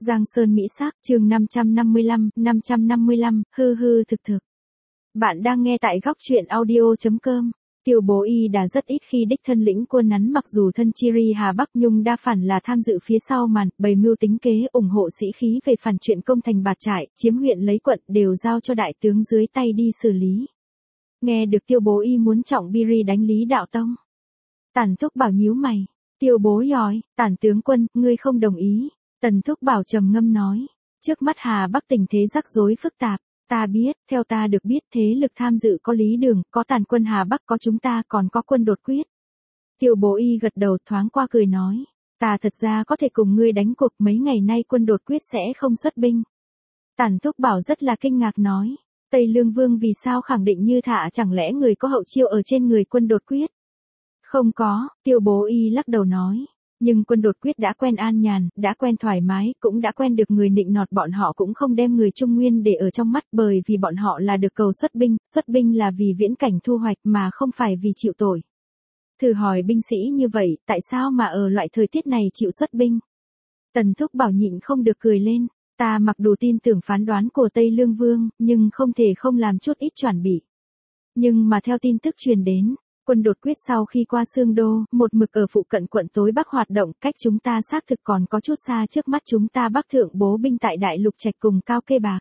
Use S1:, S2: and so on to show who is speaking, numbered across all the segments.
S1: Giang Sơn Mỹ Sắc, chương 555, hư hư thực thực. Bạn đang nghe tại góc truyện audio.com. Tiêu Bố Y đã rất ít khi đích thân lĩnh quân nắn, mặc dù thân Chiri Hà Bắc Nhung đa phần là tham dự phía sau màn, bày mưu tính kế ủng hộ sĩ khí về phản chuyện công thành Bạt Trại, chiếm huyện lấy quận đều giao cho đại tướng dưới tay đi xử lý. Nghe được Tiêu Bố Y muốn trọng Biri đánh Lý Đạo Tông, Tản Thúc Bảo nhíu mày. Tiêu Bố Yói, Tản tướng quân, ngươi không đồng ý. Tần Thúc Bảo trầm ngâm nói, trước mắt Hà Bắc tình thế rắc rối phức tạp, ta biết, theo ta được biết thế lực tham dự có Lý Đường, có Tàn quân Hà Bắc, có chúng ta, còn có quân đột quyết. Tiêu Bố Y gật đầu thoáng qua cười nói, ta thật ra có thể cùng ngươi đánh cuộc, mấy ngày nay quân đột quyết sẽ không xuất binh. Tản Thúc Bảo rất là kinh ngạc nói, Tây Lương Vương vì sao khẳng định như thạ, chẳng lẽ người có hậu chiêu ở trên người quân đột quyết? Không có, Tiêu Bố Y lắc đầu nói. Nhưng quân đột quyết đã quen an nhàn, đã quen thoải mái, cũng đã quen được người nịnh nọt, bọn họ cũng không đem người Trung Nguyên để ở trong mắt, bởi vì bọn họ là được cầu xuất binh là vì viễn cảnh thu hoạch mà không phải vì chịu tội. Thử hỏi binh sĩ như vậy, tại sao mà ở loại thời tiết này chịu xuất binh? Tần Thúc Bảo nhịn không được cười lên, ta mặc dù tin tưởng phán đoán của Tây Lương Vương, nhưng không thể không làm chút ít chuẩn bị. Nhưng mà theo tin tức truyền đến, quân đột quyết sau khi qua Sương Đô, một mực ở phụ cận quận tối Bắc hoạt động, cách chúng ta xác thực còn có chút xa, trước mắt chúng ta Bắc thượng bố binh tại Đại Lục Trạch cùng Cao Kê Bạc.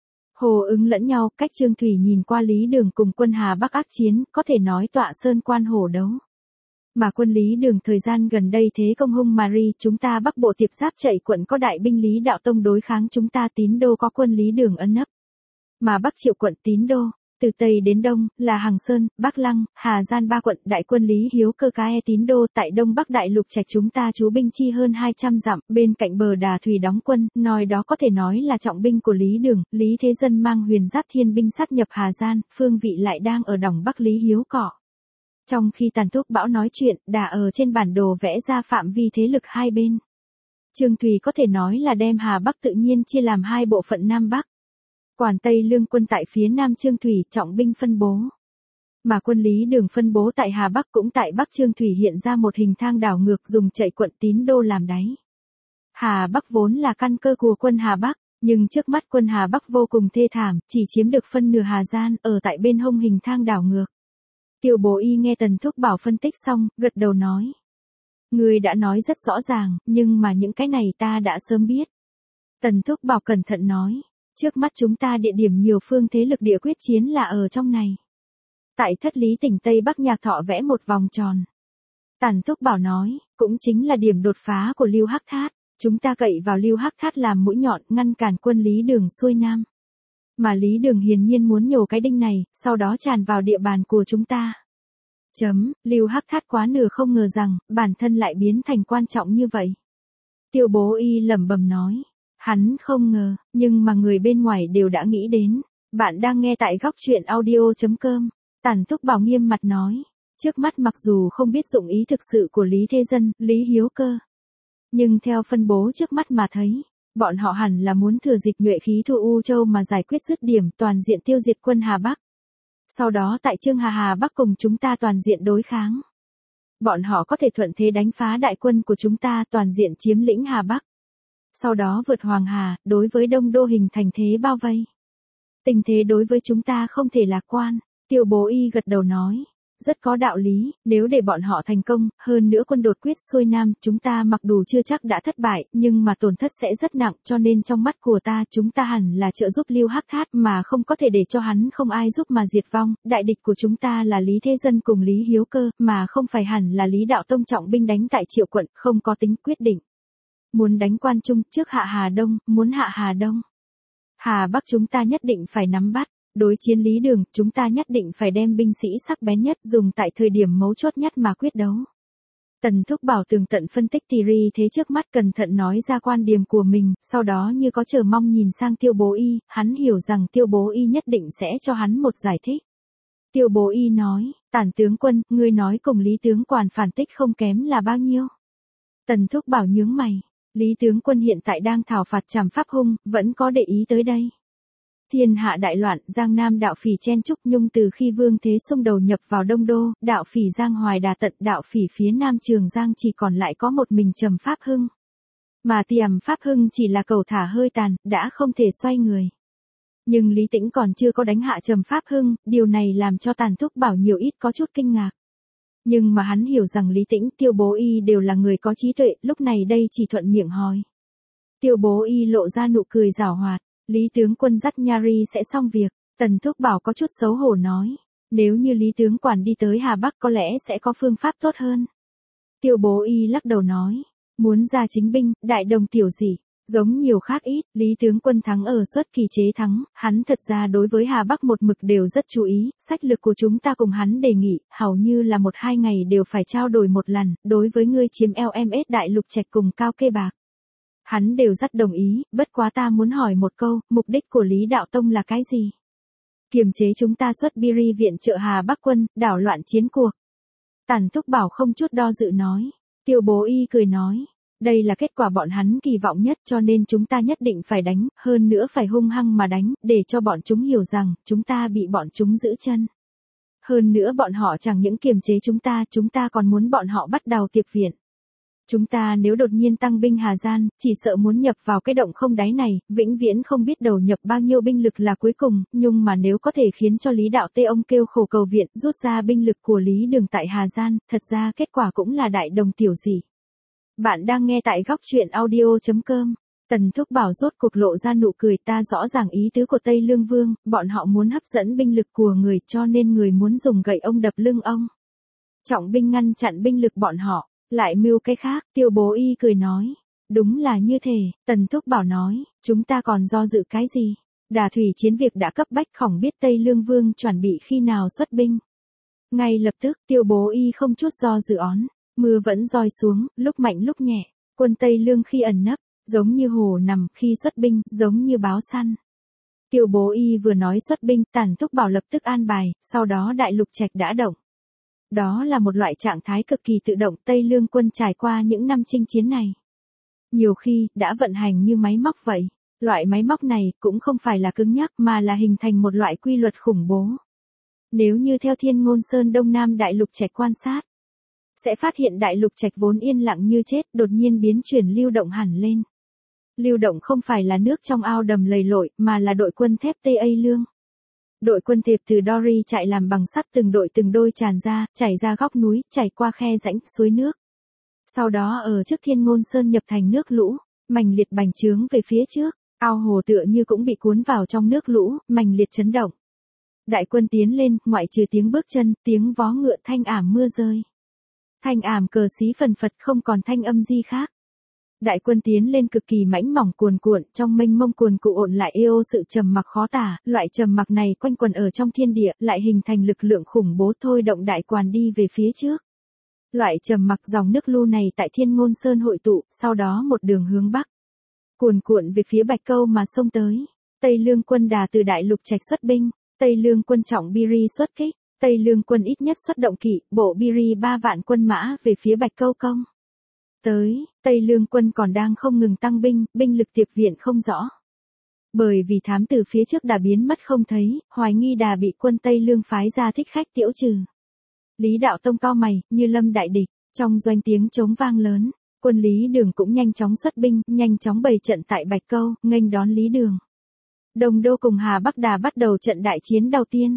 S1: Hồ ứng lẫn nhau, cách Trương Thủy nhìn qua Lý Đường cùng quân Hà Bắc ác chiến, có thể nói tọa sơn quan hổ đấu. Mà quân Lý Đường thời gian gần đây thế công hung Marie, chúng ta Bắc bộ Tiệp Giáp chạy quận có đại binh Lý Đạo Tông đối kháng chúng ta, Tín Đô có quân Lý Đường ấn ấp. Mà Bắc Triệu quận Tín Đô, từ Tây đến Đông, là Hằng Sơn, Bắc Lăng, Hà Gian ba quận, đại quân Lý Hiếu Cơ Cá Tín Đô, tại Đông Bắc Đại Lục Trạch chúng ta trú binh chi hơn 200 dặm, bên cạnh bờ Đà Thủy đóng quân, nói đó có thể nói là trọng binh của Lý Đường, Lý Thế Dân mang huyền giáp thiên binh sát nhập Hà Gian, phương vị lại đang ở đỏng Bắc Lý Hiếu Cọ. Trong khi Tàn Thúc Bảo nói chuyện, đã ở trên bản đồ vẽ ra phạm vi thế lực hai bên. Trương Thùy có thể nói là đem Hà Bắc tự nhiên chia làm hai bộ phận Nam Bắc. Quản Tây Lương quân tại phía Nam Trương Thủy trọng binh phân bố. Mà quân Lý Đường phân bố tại Hà Bắc, cũng tại Bắc Trương Thủy hiện ra một hình thang đảo ngược dùng chạy quận Tín Đô làm đáy. Hà Bắc vốn là căn cơ của quân Hà Bắc, nhưng trước mắt quân Hà Bắc vô cùng thê thảm, chỉ chiếm được phân nửa Hà Gian, ở tại bên hông hình thang đảo ngược. Tiêu Bố Y nghe Tần Thúc Bảo phân tích xong, gật đầu nói. Người đã nói rất rõ ràng, nhưng mà những cái này ta đã sớm biết. Tần Thúc Bảo cẩn thận nói. Trước mắt chúng ta địa điểm nhiều phương thế lực địa quyết chiến là ở trong này. Tại Thất Lý tỉnh Tây Bắc Nhạc Thọ vẽ một vòng tròn. Tản Thúc Bảo nói, cũng chính là điểm đột phá của Lưu Hắc Thát. Chúng ta cậy vào Lưu Hắc Thát làm mũi nhọn, ngăn cản quân Lý Đường xuôi Nam. Mà Lý Đường hiển nhiên muốn nhổ cái đinh này, sau đó tràn vào địa bàn của chúng ta. Lưu Hắc Thát quá nửa không ngờ rằng, bản thân lại biến thành quan trọng như vậy. Tiêu Bố Y lẩm bẩm nói. Hắn không ngờ, nhưng mà người bên ngoài đều đã nghĩ đến. Bạn đang nghe tại góc truyện audio.com. Tản Thúc Bảo nghiêm mặt nói. Trước mắt mặc dù không biết dụng ý thực sự của Lý Thế Dân, Lý Hiếu Cơ. Nhưng theo phân bố trước mắt mà thấy, bọn họ hẳn là muốn thừa dịp nhuệ khí thu U Châu mà giải quyết dứt điểm, toàn diện tiêu diệt quân Hà Bắc. Sau đó tại Trương Hà Bắc cùng chúng ta toàn diện đối kháng. Bọn họ có thể thuận thế đánh phá đại quân của chúng ta, toàn diện chiếm lĩnh Hà Bắc. Sau đó vượt Hoàng Hà, đối với Đông Đô hình thành thế bao vây. Tình thế đối với chúng ta không thể lạc quan. Tiêu Bố Y gật đầu nói. Rất có đạo lý, nếu để bọn họ thành công, hơn nữa quân đột quyết xuôi Nam, chúng ta mặc dù chưa chắc đã thất bại, nhưng mà tổn thất sẽ rất nặng, cho nên trong mắt của ta, chúng ta hẳn là trợ giúp Lưu Hắc Thát mà không có thể để cho hắn không ai giúp mà diệt vong. Đại địch của chúng ta là Lý Thế Dân cùng Lý Hiếu Cơ, mà không phải hẳn là Lý Đạo Tông trọng binh đánh tại Triệu quận, không có tính quyết định. Muốn đánh Quan Trung, trước hạ Hà Đông, muốn hạ Hà Đông. Hà Bắc chúng ta nhất định phải nắm bắt, đối chiến Lý Đường, chúng ta nhất định phải đem binh sĩ sắc bén nhất dùng tại thời điểm mấu chốt nhất mà quyết đấu. Tần Thúc Bảo tường tận phân tích tỉ ri thế trước mắt, cẩn thận nói ra quan điểm của mình, sau đó như có chờ mong nhìn sang Tiêu Bố Y, hắn hiểu rằng Tiêu Bố Y nhất định sẽ cho hắn một giải thích. Tiêu Bố Y nói, Tản tướng quân, ngươi nói cùng Lý tướng quản phản tích không kém là bao nhiêu? Tần Thúc Bảo nhướng mày. Lý tướng quân hiện tại đang thảo phạt Trảm Pháp hung, vẫn có để ý tới đây. Thiên hạ đại loạn, Giang Nam đạo phỉ chen trúc nhung, từ khi Vương Thế Sung đầu nhập vào Đông Đô, đạo phỉ Giang Hoài đà tận, đạo phỉ phía Nam Trường Giang chỉ còn lại có một mình Trầm Pháp Hưng. Mà Tiềm Pháp Hưng chỉ là cầu thả hơi tàn, đã không thể xoay người. Nhưng Lý Tĩnh còn chưa có đánh hạ Trầm Pháp Hưng, điều này làm cho Tàn Thúc Bảo nhiều ít có chút kinh ngạc. Nhưng mà hắn hiểu rằng Lý Tĩnh, Tiêu Bố Y đều là người có trí tuệ, lúc này đây chỉ thuận miệng hỏi. Tiêu Bố Y lộ ra nụ cười giảo hoạt, Lý tướng quân dắt Nhari sẽ xong việc. Tần Thúc Bảo có chút xấu hổ nói, nếu như Lý tướng quản đi tới Hà Bắc có lẽ sẽ có phương pháp tốt hơn. Tiêu Bố Y lắc đầu nói, muốn ra chính binh, đại đồng tiểu dị, giống nhiều khác ít, Lý tướng quân thắng ở Xuất Kỳ chế thắng, hắn thật ra đối với Hà Bắc một mực đều rất chú ý, sách lược của chúng ta cùng hắn đề nghị, hầu như là 1-2 ngày đều phải trao đổi một lần, đối với ngươi chiếm LMS Đại Lục Trạch cùng Cao Kê Bạc. Hắn đều rất đồng ý, bất quá ta muốn hỏi một câu, mục đích của Lý Đạo Tông là cái gì? Kiềm chế chúng ta xuất Biri viện trợ Hà Bắc quân, đảo loạn chiến cuộc. Tần Thúc Bảo không chút do dự nói. Tiêu Bố Y cười nói. Đây là kết quả bọn hắn kỳ vọng nhất cho nên chúng ta nhất định phải đánh, hơn nữa phải hung hăng mà đánh, để cho bọn chúng hiểu rằng, chúng ta bị bọn chúng giữ chân. Hơn nữa bọn họ chẳng những kiềm chế chúng ta còn muốn bọn họ bắt đầu tiệp viện. Chúng ta nếu đột nhiên tăng binh Hà Gian, chỉ sợ muốn nhập vào cái động không đáy này, vĩnh viễn không biết đầu nhập bao nhiêu binh lực là cuối cùng, nhưng mà nếu có thể khiến cho Lý Đạo Tê ông kêu khổ cầu viện, rút ra binh lực của Lý Đường tại Hà Gian, thật ra kết quả cũng là đại đồng tiểu dị. Bạn đang nghe tại góc truyện audio.com. Tần Thúc Bảo rốt cuộc lộ ra nụ cười, ta rõ ràng ý tứ của Tây Lương Vương, bọn họ muốn hấp dẫn binh lực của người cho nên người muốn dùng gậy ông đập lưng ông. Trọng binh ngăn chặn binh lực bọn họ. Lại mưu cái khác, Tiêu Bố Y cười nói. Đúng là như thế, Tần Thúc Bảo nói, chúng ta còn do dự cái gì? Đà thủy chiến việc đã cấp bách, khổng biết Tây Lương Vương chuẩn bị khi nào xuất binh. Ngay lập tức, Tiêu Bố Y không chút do dự ón, mưa vẫn roi xuống, lúc mạnh lúc nhẹ, quân Tây Lương khi ẩn nấp, giống như hổ nằm, khi xuất binh, giống như báo săn. Tiêu Bố Y vừa nói xuất binh, Tần Thúc Bảo lập tức an bài, sau đó Đại Lục Trạch đã động. Đó là một loại trạng thái cực kỳ tự động Tây Lương quân trải qua những năm chinh chiến này. Nhiều khi, đã vận hành như máy móc vậy. Loại máy móc này cũng không phải là cứng nhắc mà là hình thành một loại quy luật khủng bố. Nếu như theo Thiên Ngôn Sơn Đông Nam Đại Lục Trạch quan sát, sẽ phát hiện Đại Lục Trạch vốn yên lặng như chết đột nhiên biến chuyển lưu động hẳn lên. Lưu động không phải là nước trong ao đầm lầy lội mà là đội quân thép Tây A Lương. Đội quân thiệp từ Dory chạy làm bằng sắt từng đội từng đôi tràn ra, chảy ra góc núi, chảy qua khe rãnh, suối nước. Sau đó ở trước Thiên Ngôn Sơn nhập thành nước lũ, mành liệt bành trướng về phía trước, ao hồ tựa như cũng bị cuốn vào trong nước lũ, mành liệt chấn động. Đại quân tiến lên, ngoại trừ tiếng bước chân, tiếng vó ngựa thanh ảm mưa rơi. Thanh ảm cờ xí phần phật không còn thanh âm gì khác. Đại quân tiến lên cực kỳ mãnh mỏng cuồn cuộn, trong mênh mông cuồn cuộn lại êu sự trầm mặc khó tả, loại trầm mặc này quanh quẩn ở trong thiên địa, lại hình thành lực lượng khủng bố thôi động đại quàn đi về phía trước. Loại trầm mặc dòng nước lưu này tại Thiên Ngôn Sơn hội tụ, sau đó một đường hướng bắc, cuồn cuộn về phía Bạch Câu mà xông tới. Tây Lương quân đà từ Đại Lục Trạch xuất binh, Tây Lương quân trọng Biri xuất kích, Tây Lương quân ít nhất xuất động kỵ, bộ Biri 3 vạn quân mã về phía Bạch Câu công. Tới, Tây Lương quân còn đang không ngừng tăng binh, binh lực tiệp viện không rõ. Bởi vì thám tử phía trước đã biến mất không thấy, hoài nghi đà bị quân Tây Lương phái ra thích khách tiễu trừ. Lý Đạo Tông cao mày, như lâm đại địch, trong doanh tiếng trống vang lớn, quân Lý Đường cũng nhanh chóng xuất binh, nhanh chóng bày trận tại Bạch Câu, nghênh đón Lý Đường. Đồng Đô cùng Hà Bắc Đà bắt đầu trận đại chiến đầu tiên.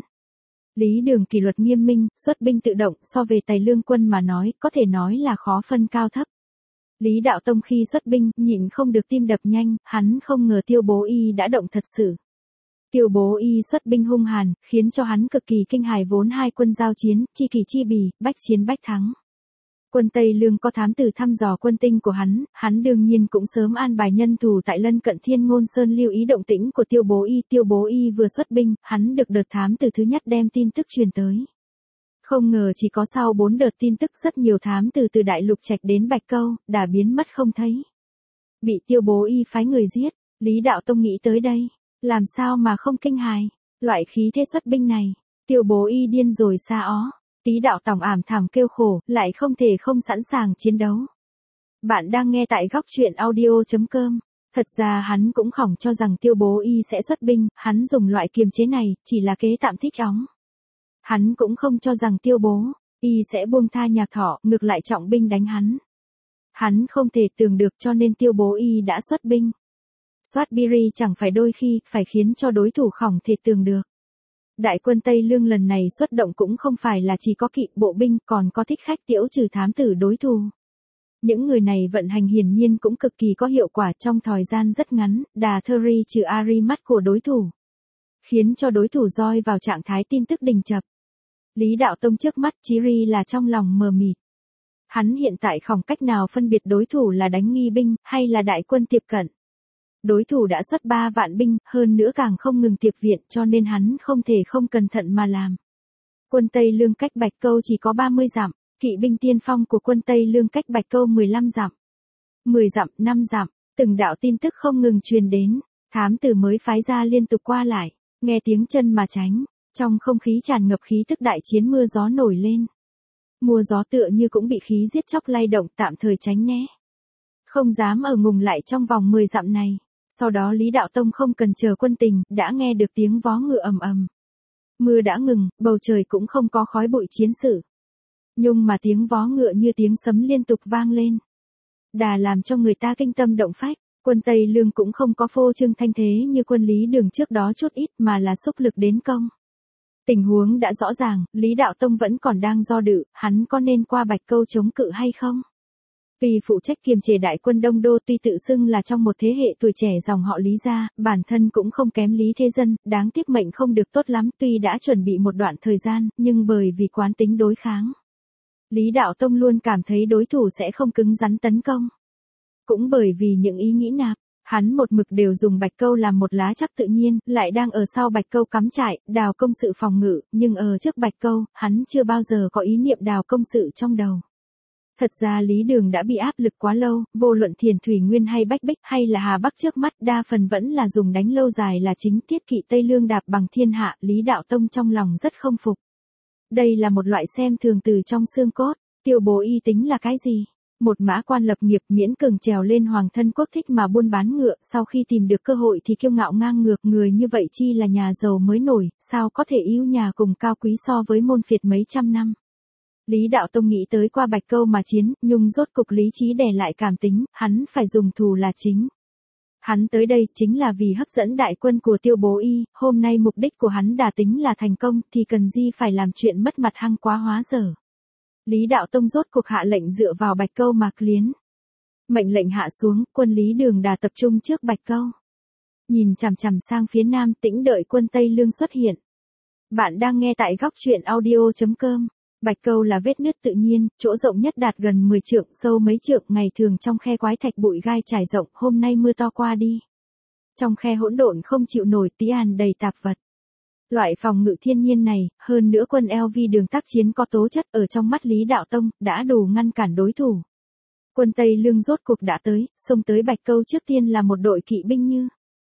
S1: Lý Đường kỷ luật nghiêm minh, xuất binh tự động, so về Tây Lương quân mà nói, có thể nói là khó phân cao thấp. Lý Đạo Tông khi xuất binh, nhịn không được tim đập nhanh, hắn không ngờ Tiêu Bố Y đã động thật sự. Tiêu Bố Y xuất binh hung hàn, khiến cho hắn cực kỳ kinh hài vốn hai quân giao chiến, chi kỳ chi bì, bách chiến bách thắng. Quân Tây Lương có thám tử thăm dò quân tinh của hắn đương nhiên cũng sớm an bài nhân thủ tại lân cận Thiên Ngôn Sơn lưu ý động tĩnh của Tiêu Bố Y. Tiêu Bố Y vừa xuất binh, hắn được đợt thám tử thứ nhất đem tin tức truyền tới. Không ngờ chỉ có sau 4 đợt tin tức rất nhiều thám tử từ Đại Lục Trạch đến Bạch Câu, đã biến mất không thấy. Bị Tiêu Bố Y phái người giết, Lý Đạo Tông nghĩ tới đây, làm sao mà không kinh hài, loại khí thế xuất binh này, Tiêu Bố Y điên rồi xa ó, Tí Đạo Tòng ảm thảm kêu khổ, lại không thể không sẵn sàng chiến đấu. Bạn đang nghe tại góc truyện audio.com. Thật ra hắn cũng khỏng cho rằng Tiêu Bố Y sẽ xuất binh, hắn dùng loại kiềm chế này, chỉ là kế tạm thích óng. Hắn cũng không cho rằng Tiêu Bố Y sẽ buông tha Nhạc Thọ, ngược lại trọng binh đánh hắn. Hắn không thể tưởng được cho nên Tiêu Bố Y đã xuất binh. Soát Biri chẳng phải đôi khi phải khiến cho đối thủ không thể tưởng được. Đại quân Tây Lương lần này xuất động cũng không phải là chỉ có kỵ bộ binh, còn có thích khách tiễu trừ thám tử đối thủ. Những người này vận hành hiển nhiên cũng cực kỳ có hiệu quả, trong thời gian rất ngắn, đà Thuri trừ Ari mắt của đối thủ, khiến cho đối thủ rơi vào trạng thái tin tức đình trập. Lý Đạo Tông trước mắt Chiri là trong lòng mờ mịt. Hắn hiện tại không cách nào phân biệt đối thủ là đánh nghi binh hay là đại quân tiệp cận. Đối thủ đã xuất 3 vạn binh, hơn nữa càng không ngừng tiệp viện, cho nên hắn không thể không cẩn thận mà làm. Quân Tây Lương cách Bạch Câu chỉ có 30 dặm, kỵ binh tiên phong của quân Tây Lương cách Bạch Câu 15 dặm, 10 dặm, 5 dặm, từng đạo tin tức không ngừng truyền đến, thám tử mới phái ra liên tục qua lại, nghe tiếng chân mà tránh, trong không khí tràn ngập khí tức đại chiến, mưa gió nổi lên. Mùa gió tựa như cũng bị khí giết chóc lay động, tạm thời tránh né. Không dám ở ngùng lại trong vòng 10 dặm này. Sau đó Lý Đạo Tông không cần chờ quân tình, đã nghe được tiếng vó ngựa ầm ầm. Mưa đã ngừng, bầu trời cũng không có khói bụi chiến sự. Nhưng mà tiếng vó ngựa như tiếng sấm liên tục vang lên. Đà làm cho người ta kinh tâm động phách, quân Tây Lương cũng không có phô trương thanh thế như quân Lý Đường trước đó chút ít mà là xúc lực đến công. Tình huống đã rõ ràng, Lý Đạo Tông vẫn còn đang do dự, hắn có nên qua Bạch Câu chống cự hay không? Vì phụ trách kiềm chế đại quân Đông Đô, tuy tự xưng là trong một thế hệ tuổi trẻ dòng họ Lý gia, bản thân cũng không kém Lý Thế Dân, đáng tiếc mệnh không được tốt lắm, tuy đã chuẩn bị một đoạn thời gian, nhưng bởi vì quán tính đối kháng. Lý Đạo Tông luôn cảm thấy đối thủ sẽ không cứng rắn tấn công. Cũng bởi vì những ý nghĩ nạp, hắn một mực đều dùng Bạch Câu làm một lá chắn tự nhiên, lại đang ở sau Bạch Câu cắm trại, đào công sự phòng ngự, nhưng ở trước Bạch Câu, hắn chưa bao giờ có ý niệm đào công sự trong đầu. Thật ra Lý Đường đã bị áp lực quá lâu, vô luận Thiền Thủy Nguyên hay Bách Bích hay là Hà Bắc trước mắt, đa phần vẫn là dùng đánh lâu dài là chính, tiết kỵ Tây Lương đạp bằng thiên hạ, Lý Đạo Tông trong lòng rất không phục. Đây là một loại xem thường từ trong xương cốt, Tiêu Bố Y tính là cái gì? Một mã quan lập nghiệp miễn cường trèo lên hoàng thân quốc thích mà buôn bán ngựa, sau khi tìm được cơ hội thì kiêu ngạo ngang ngược, người như vậy chi là nhà giàu mới nổi, sao có thể yếu nhà cùng cao quý so với môn phiệt mấy trăm năm. Lý Đạo Tông nghĩ tới qua Bạch Câu mà chiến, nhưng rốt cục lý trí đè lại cảm tính, hắn phải dùng thù là chính. Hắn tới đây chính là vì hấp dẫn đại quân của Tiêu Bố Y, hôm nay mục đích của hắn đã tính là thành công thì cần gì phải làm chuyện mất mặt hăng quá hóa dở. Lý Đạo Tông rốt cuộc hạ lệnh dựa vào Bạch Câu mà liến. Mệnh lệnh hạ xuống, quân Lý Đường Đà tập trung trước Bạch Câu. Nhìn chằm chằm sang phía nam, tĩnh đợi quân Tây Lương xuất hiện. Bạn đang nghe tại góc truyện audio.com. Bạch Câu là vết nứt tự nhiên, chỗ rộng nhất đạt gần 10 trượng, sâu mấy trượng, ngày thường trong khe quái thạch bụi gai trải rộng, hôm nay mưa to qua đi. Trong khe hỗn độn không chịu nổi, tí an đầy tạp vật. Loại phòng ngự thiên nhiên này, hơn nữa quân LV Đường tác chiến có tố chất, ở trong mắt Lý Đạo Tông, đã đủ ngăn cản đối thủ. Quân Tây Lương rốt cuộc đã tới, xông tới Bạch Câu trước tiên là một đội kỵ binh như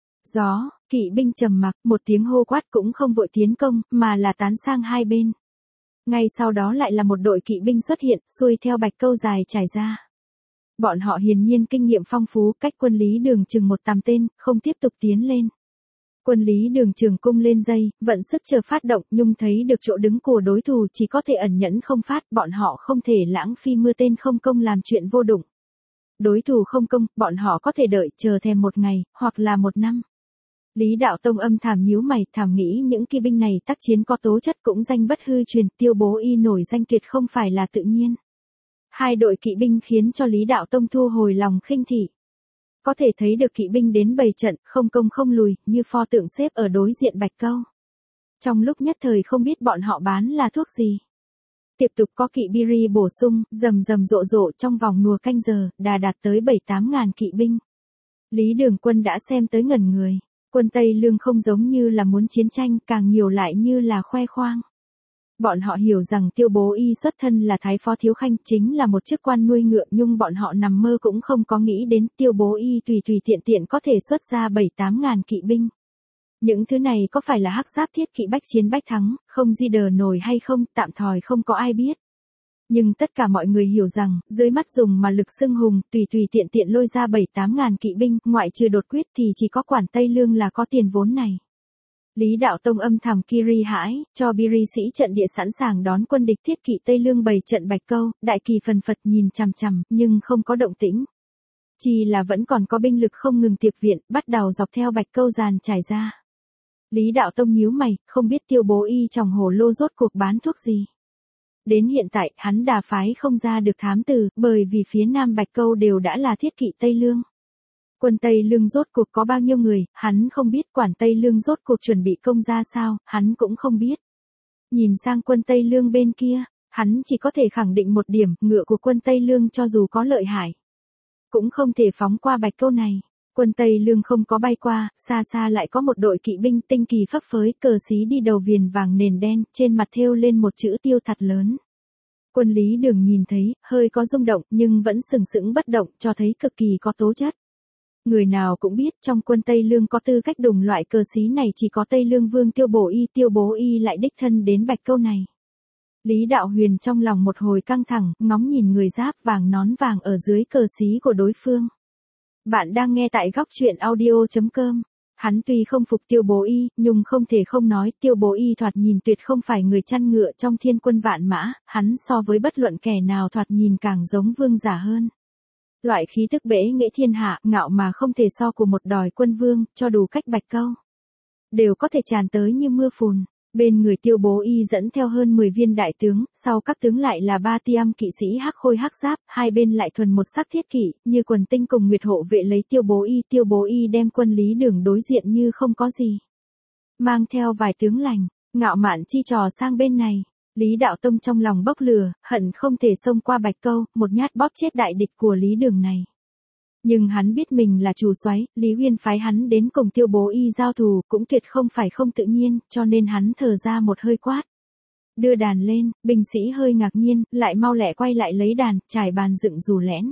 S1: gió, kỵ binh trầm mặc, một tiếng hô quát cũng không vội tiến công, mà là tán sang hai bên. Ngay sau đó lại là một đội kỵ binh xuất hiện, xuôi theo Bạch Câu dài trải ra. Bọn họ hiển nhiên kinh nghiệm phong phú, cách quân Lý Đường chừng một tầm tên, không tiếp tục tiến lên. Quân Lý Đường trường cung lên dây, vận sức chờ phát động, nhưng thấy được chỗ đứng của đối thủ chỉ có thể ẩn nhẫn không phát, bọn họ không thể lãng phí mưa tên không công làm chuyện vô dụng. Đối thủ không công, bọn họ có thể đợi, chờ thèm một ngày, hoặc là một năm. Lý Đạo Tông âm thầm nhíu mày, thầm nghĩ những kỵ binh này tác chiến có tố chất cũng danh bất hư truyền, Tiêu Bố Y nổi danh tuyệt không phải là tự nhiên. Hai đội kỵ binh khiến cho Lý Đạo Tông thu hồi lòng khinh thị. Có thể thấy được kỵ binh đến bày trận, không công không lùi, như pho tượng xếp ở đối diện Bạch Câu. Trong lúc nhất thời không biết bọn họ bán là thuốc gì. Tiếp tục có kỵ Biri bổ sung, rầm rầm rộ rộ trong vòng nùa canh giờ, đã đạt tới 7-8 ngàn kỵ binh. Lý Đường quân đã xem tới ngẩn người. Quân Tây Lương không giống như là muốn chiến tranh, càng nhiều lại như là khoe khoang. Bọn họ hiểu rằng Tiêu Bố Y xuất thân là Thái Phó Thiếu Khanh, chính là một chức quan nuôi ngựa, nhưng bọn họ nằm mơ cũng không có nghĩ đến Tiêu Bố Y tùy tiện tiện có thể xuất ra 7-8 ngàn kỵ binh. Những thứ này có phải là hắc giáp thiết kỵ bách chiến bách thắng, không di đờ nổi hay không, tạm thời không có ai biết. Nhưng tất cả mọi người hiểu rằng, dưới mắt dùng mà lực xưng hùng, tùy tiện tiện lôi ra 7-8 ngàn kỵ binh, ngoại trừ đột quyết thì chỉ có quản Tây Lương là có tiền vốn này. Lý Đạo Tông âm thầm kiri hãi, cho biri sĩ trận địa sẵn sàng đón quân địch thiết kỵ Tây Lương bày trận Bạch Câu, đại kỳ phần phật nhìn chằm chằm, nhưng không có động tĩnh. Chỉ là vẫn còn có binh lực không ngừng tiếp viện, bắt đầu dọc theo Bạch Câu dàn trải ra. Lý Đạo Tông nhíu mày, không biết Tiêu Bố Y trong hồ lô rốt cuộc bán thuốc gì. Đến hiện tại, hắn đà phái không ra được thám tử, bởi vì phía nam Bạch Câu đều đã là thiết kỵ Tây Lương. Quân Tây Lương rốt cuộc có bao nhiêu người, hắn không biết, quản Tây Lương rốt cuộc chuẩn bị công ra sao, hắn cũng không biết. Nhìn sang quân Tây Lương bên kia, hắn chỉ có thể khẳng định một điểm, ngựa của quân Tây Lương cho dù có lợi hại, cũng không thể phóng qua Bạch Câu này. Quân Tây Lương không có bay qua, xa xa lại có một đội kỵ binh tinh kỳ phấp phới, cờ xí đi đầu viền vàng nền đen, trên mặt thêu lên một chữ Tiêu thật lớn. Quân Lý Đường nhìn thấy, hơi có rung động, nhưng vẫn sừng sững bất động, cho thấy cực kỳ có tố chất. Người nào cũng biết trong quân Tây Lương có tư cách đùng loại cờ xí này chỉ có Tây Lương Vương Tiêu Bố Y lại đích thân đến Bạch Câu này. Lý Đạo Huyền trong lòng một hồi căng thẳng, ngóng nhìn người giáp vàng nón vàng ở dưới cờ xí của đối phương. Bạn đang nghe tại góc truyện audio.com. Hắn tuy không phục Tiêu Bố Y, nhưng không thể không nói Tiêu Bố Y thoạt nhìn tuyệt không phải người chăn ngựa trong thiên quân vạn mã, hắn so với bất luận kẻ nào thoạt nhìn càng giống vương giả hơn. Loại khí tức bẽ nghệ thiên hạ, ngạo mà không thể so của một đòi quân vương, cho đủ cách Bạch Câu. Đều có thể tràn tới như mưa phùn. Bên người Tiêu Bố Y dẫn theo hơn 10 viên đại tướng, sau các tướng lại là 3 tiêm kỵ sĩ hắc khôi hắc giáp, hai bên lại thuần một sắc thiết kỵ, như quần tinh cùng nguyệt hộ vệ lấy Tiêu Bố Y đem quân Lý Đường đối diện như không có gì. Mang theo vài tướng lành, ngạo mạn chi trò sang bên này. Lý Đạo Tông trong lòng bốc lửa, hận không thể xông qua Bạch Câu, một nhát bóp chết đại địch của Lý Đường này. Nhưng hắn biết mình là chủ soái, Lý Huyên phái hắn đến cùng Tiêu Bố Y giao thù, cũng tuyệt không phải không tự nhiên, cho nên hắn thở ra một hơi quát. Đưa đàn lên, binh sĩ hơi ngạc nhiên, lại mau lẹ quay lại lấy đàn, trải bàn dựng dù lẽn.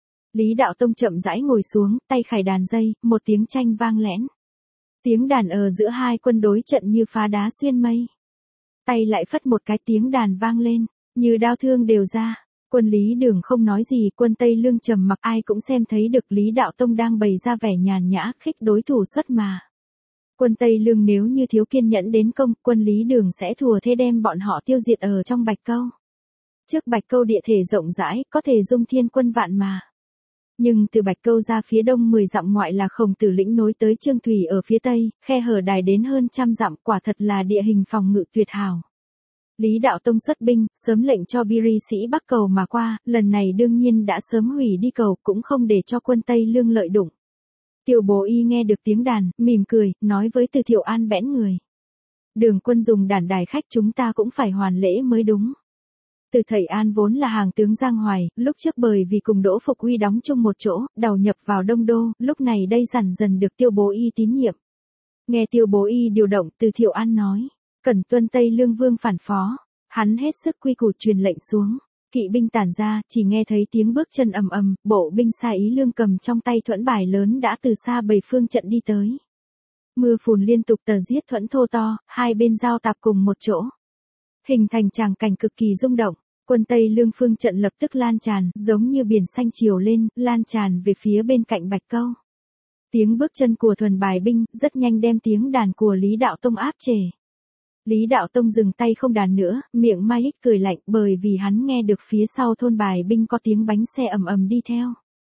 S1: Lý Đạo Tông chậm rãi ngồi xuống, tay khải đàn dây, một tiếng tranh vang lẽn. Tiếng đàn ở giữa hai quân đối trận như phá đá xuyên mây. Tay lại phất một cái tiếng đàn vang lên, như đao thương đều ra. Quân Lý Đường không nói gì, quân Tây Lương trầm mặc, ai cũng xem thấy được Lý Đạo Tông đang bày ra vẻ nhàn nhã, khích đối thủ xuất mà. Quân Tây Lương nếu như thiếu kiên nhẫn đến công, quân Lý Đường sẽ thùa thế đem bọn họ tiêu diệt ở trong Bạch Câu. Trước Bạch Câu địa thể rộng rãi, có thể dung thiên quân vạn mà. Nhưng từ Bạch Câu ra phía đông 10 dặm ngoại là Khổng Tử lĩnh nối tới Trương Thủy ở phía tây, khe hở đài đến hơn 100 dặm, quả thật là địa hình phòng ngự tuyệt hảo. Lý Đạo Tông xuất binh, sớm lệnh cho biri sĩ bắc cầu mà qua, lần này đương nhiên đã sớm hủy đi cầu, cũng không để cho quân Tây Lương lợi đụng. Tiêu Bố Y nghe được tiếng đàn, mỉm cười, nói với Từ Thiệu An bẽn người. Đường quân dùng đàn đài khách, chúng ta cũng phải hoàn lễ mới đúng. Từ Thầy An vốn là hàng tướng Giang Hoài, lúc trước bởi vì cùng Đỗ Phục Uy đóng chung một chỗ, đầu nhập vào Đông Đô, lúc này đây dần dần được Tiêu Bố Y tín nhiệm. Nghe Tiêu Bố Y điều động, Từ Thiệu An nói. Cẩn tuân Tây Lương Vương phản phó, hắn hết sức quy củ truyền lệnh xuống, kỵ binh tản ra, chỉ nghe thấy tiếng bước chân ầm ầm, bộ binh Sa Ý Lương cầm trong tay thuẫn bài lớn đã từ xa bầy phương trận đi tới. Mưa phùn liên tục tờ giết thuẫn thô to, hai bên giao tạp cùng một chỗ, hình thành tràng cảnh cực kỳ rung động. Quân Tây Lương phương trận lập tức lan tràn, giống như biển xanh chiều lên, lan tràn về phía bên cạnh Bạch Câu. Tiếng bước chân của thuần bài binh rất nhanh đem tiếng đàn của Lý Đạo Tông áp chế. Lý Đạo Tông dừng tay không đàn nữa, miệng mai hích cười lạnh, bởi vì hắn nghe được phía sau thôn bài binh có tiếng bánh xe ầm ầm đi theo.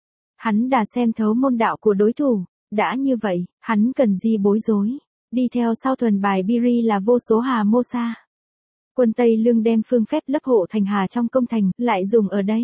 S1: Hắn đã xem thấu môn đạo của đối thủ, đã như vậy, hắn cần gì bối rối, đi theo sau thuần bài biri là vô số hà mô sa. Quân Tây Lương đem phương phép lấp hộ thành hà trong công thành, lại dùng ở đây.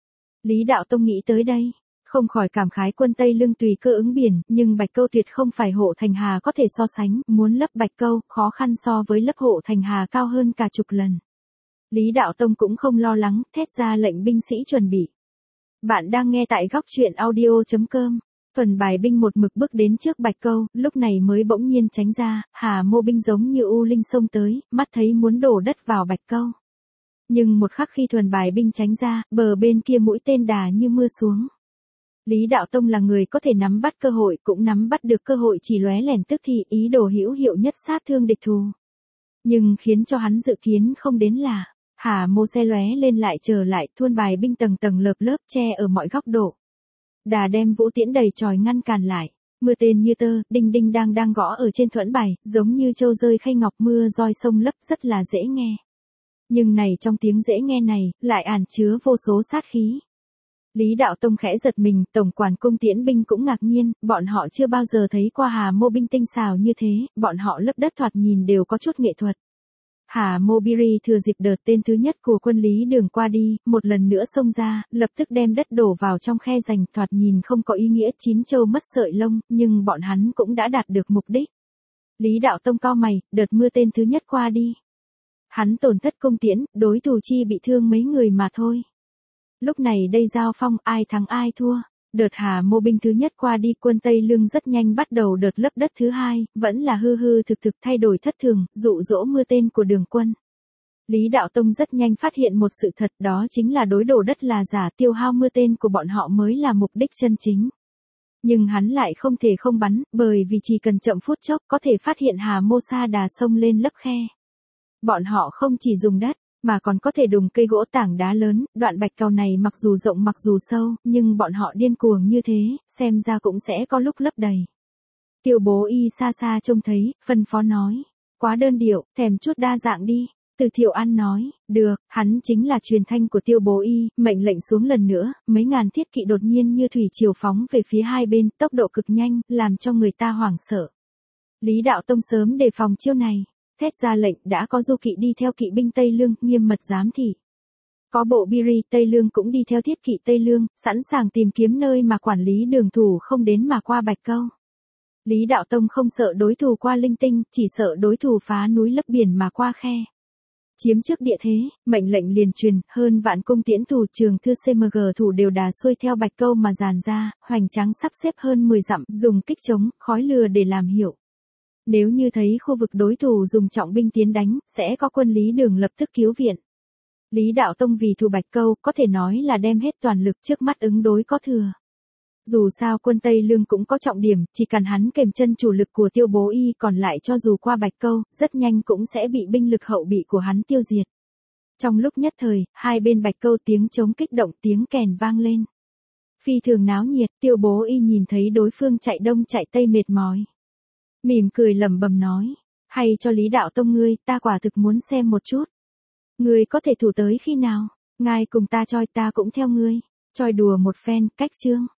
S1: Lý Đạo Tông nghĩ tới đây, không khỏi cảm khái quân Tây Lương tùy cơ ứng biển, nhưng Bạch Câu tuyệt không phải hộ thành hà có thể so sánh, muốn lấp Bạch Câu, khó khăn so với lấp hộ thành hà cao hơn cả chục lần. Lý Đạo Tông cũng không lo lắng, thét ra lệnh binh sĩ chuẩn bị. Bạn đang nghe tại góc truyện audio.com. Thuần bài binh một mực bước đến trước Bạch Câu, lúc này mới bỗng nhiên tránh ra, hà mô binh giống như u linh xông tới, mắt thấy muốn đổ đất vào Bạch Câu. Nhưng một khắc khi thuần bài binh tránh ra, bờ bên kia mũi tên đà như mưa xuống. Lý Đạo Tông là người có thể nắm bắt cơ hội, cũng nắm bắt được cơ hội chỉ lóe lẻn tức thì ý đồ hữu hiệu nhất sát thương địch thù. Nhưng khiến cho hắn dự kiến không đến là, hà mô xe lóe lên lại trở lại, thuần bài binh tầng tầng lớp lớp che ở mọi góc độ. Đà đem vũ tiễn đầy tròi ngăn cản lại. Mưa tên như tơ, đinh đinh đang gõ ở trên thuẫn bài, giống như châu rơi khay ngọc, mưa roi sông lấp, rất là dễ nghe. Nhưng này, trong tiếng dễ nghe này, lại ẩn chứa vô số sát khí. Lý Đạo Tông khẽ giật mình, tổng quản cung tiễn binh cũng ngạc nhiên, bọn họ chưa bao giờ thấy qua Hà Mô binh tinh xảo như thế, bọn họ lấp đất thoạt nhìn đều có chút nghệ thuật. Hà Mô Biri thừa dịp đợt tên thứ nhất của quân Lý Đường qua đi, một lần nữa xông ra, lập tức đem đất đổ vào trong khe rành, thoạt nhìn không có ý nghĩa chín châu mất sợi lông, nhưng bọn hắn cũng đã đạt được mục đích. Lý Đạo Tông cau mày, đợt mưa tên thứ nhất qua đi. Hắn tổn thất cung tiễn, đối thủ chi bị thương mấy người mà thôi. Lúc này đây giao phong, ai thắng ai thua. Đợt Hà Mô binh thứ nhất qua đi, quân Tây Lương rất nhanh bắt đầu đợt lấp đất thứ hai, vẫn là hư hư thực thực thay đổi thất thường, dụ dỗ mưa tên của Đường quân. Lý Đạo Tông rất nhanh phát hiện một sự thật, đó chính là đối đổ đất là giả, tiêu hao mưa tên của bọn họ mới là mục đích chân chính. Nhưng hắn lại không thể không bắn, bởi vì chỉ cần chậm phút chốc có thể phát hiện Hà Mô Sa Đà sông lên lấp khe. Bọn họ không chỉ dùng đất, mà còn có thể đùng cây gỗ tảng đá lớn, đoạn bạch cầu này mặc dù rộng mặc dù sâu, nhưng bọn họ điên cuồng như thế, xem ra cũng sẽ có lúc lấp đầy. Tiêu Bố Y xa xa trông thấy, phân phó nói, quá đơn điệu, thèm chút đa dạng đi. Từ Thiệu An nói, được, hắn chính là truyền thanh của Tiêu Bố Y, mệnh lệnh xuống lần nữa, mấy ngàn thiết kỵ đột nhiên như thủy triều phóng về phía hai bên, tốc độ cực nhanh, làm cho người ta hoảng sợ. Lý Đạo Tông sớm đề phòng chiêu này. Thét ra lệnh, đã có du kỵ đi theo kỵ binh Tây Lương, nghiêm mật giám thị. Có bộ Biri Tây Lương cũng đi theo thiết kỵ Tây Lương, sẵn sàng tìm kiếm nơi mà quản lý Đường thủ không đến mà qua Bạch Câu. Lý Đạo Tông không sợ đối thủ qua linh tinh, chỉ sợ đối thủ phá núi lấp biển mà qua khe. Chiếm trước địa thế, mệnh lệnh liền truyền, hơn vạn cung tiễn thủ trường thư CMG thủ đều đà xuôi theo Bạch Câu mà dàn ra, hoành tráng sắp xếp hơn 10 dặm, dùng kích chống, khói lửa để làm hiệu. Nếu như thấy khu vực đối thủ dùng trọng binh tiến đánh, sẽ có quân Lý Đường lập tức cứu viện. Lý Đạo Tông vì thủ Bạch Câu, có thể nói là đem hết toàn lực, trước mắt ứng đối có thừa. Dù sao quân Tây Lương cũng có trọng điểm, chỉ cần hắn kềm chân chủ lực của Tiêu Bố Y, còn lại cho dù qua Bạch Câu, rất nhanh cũng sẽ bị binh lực hậu bị của hắn tiêu diệt. Trong lúc nhất thời, hai bên Bạch Câu tiếng trống kích động, tiếng kèn vang lên. Phi thường náo nhiệt, Tiêu Bố Y nhìn thấy đối phương chạy đông chạy tây mệt mỏi. Mỉm cười lẩm bẩm nói, hay cho Lý Đạo Tông ngươi, ta quả thực muốn xem một chút. Ngươi có thể thủ tới khi nào, ngài cùng ta choi, ta cũng theo ngươi, choi đùa một phen, cách chương.